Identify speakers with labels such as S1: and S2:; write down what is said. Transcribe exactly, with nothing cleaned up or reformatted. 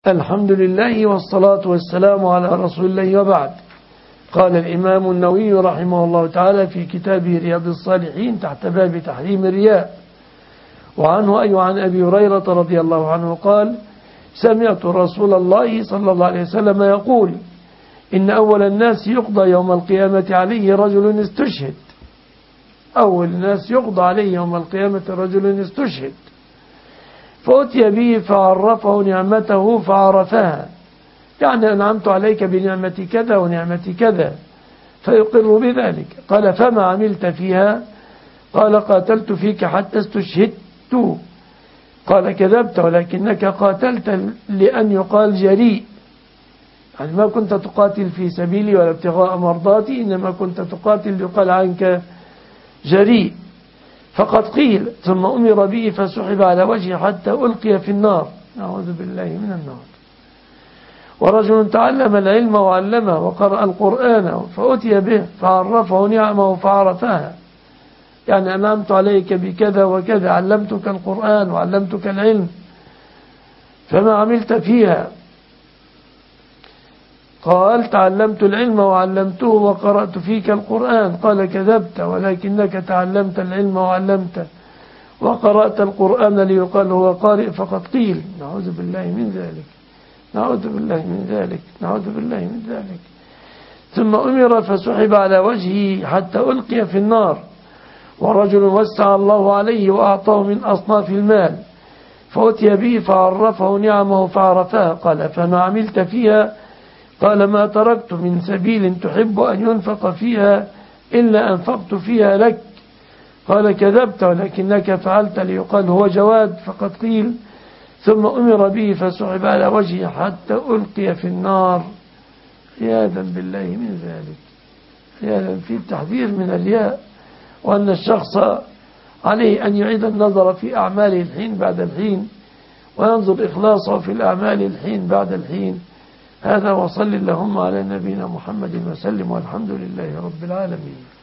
S1: الحمد لله والصلاة والسلام على رسول الله وبعد. قال الإمام النووي رحمه الله تعالى في كتابه رياض الصالحين تحت باب تحريم الرياء، وعنه أي عن أبي هريرة رضي الله عنه قال: سمعت رسول الله صلى الله عليه وسلم يقول: إن أول الناس يقضى يوم القيامة عليه رجل استشهد. أول الناس يقضى عليه يوم القيامة رجل استشهد، فأتي به فعرفه نعمته فعرفها، يعني أنعمت عليك بنعمة كذا ونعمة كذا، فيقر بذلك. قال: فما عملت فيها؟ قال: قاتلت فيك حتى استشهدت. قال: كذبت، ولكنك قاتلت لأن يقال جريء، يعني ما كنت تقاتل في سبيلي ولا ابتغاء مرضاتي، إنما كنت تقاتل ليقال عنك جريء. فقد قيل: ثم أمر به فسحب على وجهه حتى ألقي في النار، نعوذ بالله من النار. ورجل تعلم العلم وعلمه وقرأ القرآن فأتي به فعرفه نعمه فعرفها، يعني أنعمت عليك بكذا وكذا، علمتك القرآن وعلمتك العلم، فما عملت فيها؟ قال: تعلمت العلم وعلمته وقرأت فيك القرآن. قال: كذبت، ولكنك تعلمت العلم وعلمته وقرأت القرآن ليقال هو قارئ فقد قيل. نعوذ بالله من ذلك، نعوذ بالله من ذلك، نعوذ بالله من ذلك. ثم أمر فسحب على وجهه حتى ألقي في النار. ورجل وسع الله عليه وأعطاه من أصناف المال، فأتي به فعرفه نعمه فعرفها. قال: فما عملت فيها؟ قال: ما تركت من سبيل تحب أن ينفق فيها إلا أنفقت فيها لك. قال: كذبت، ولكنك فعلت ليقال هو جواد فقد قيل. ثم أمر به فسحب على وجهه حتى ألقي في النار. عياذا بالله من ذلك، عياذا. في التحذير من الرياء، وأن الشخص عليه أن يعيد النظر في أعماله الحين بعد الحين، وينظر إخلاصه في الأعمال الحين بعد الحين. هذا، وصل اللهم على نبينا محمد وسلم، والحمد لله رب العالمين.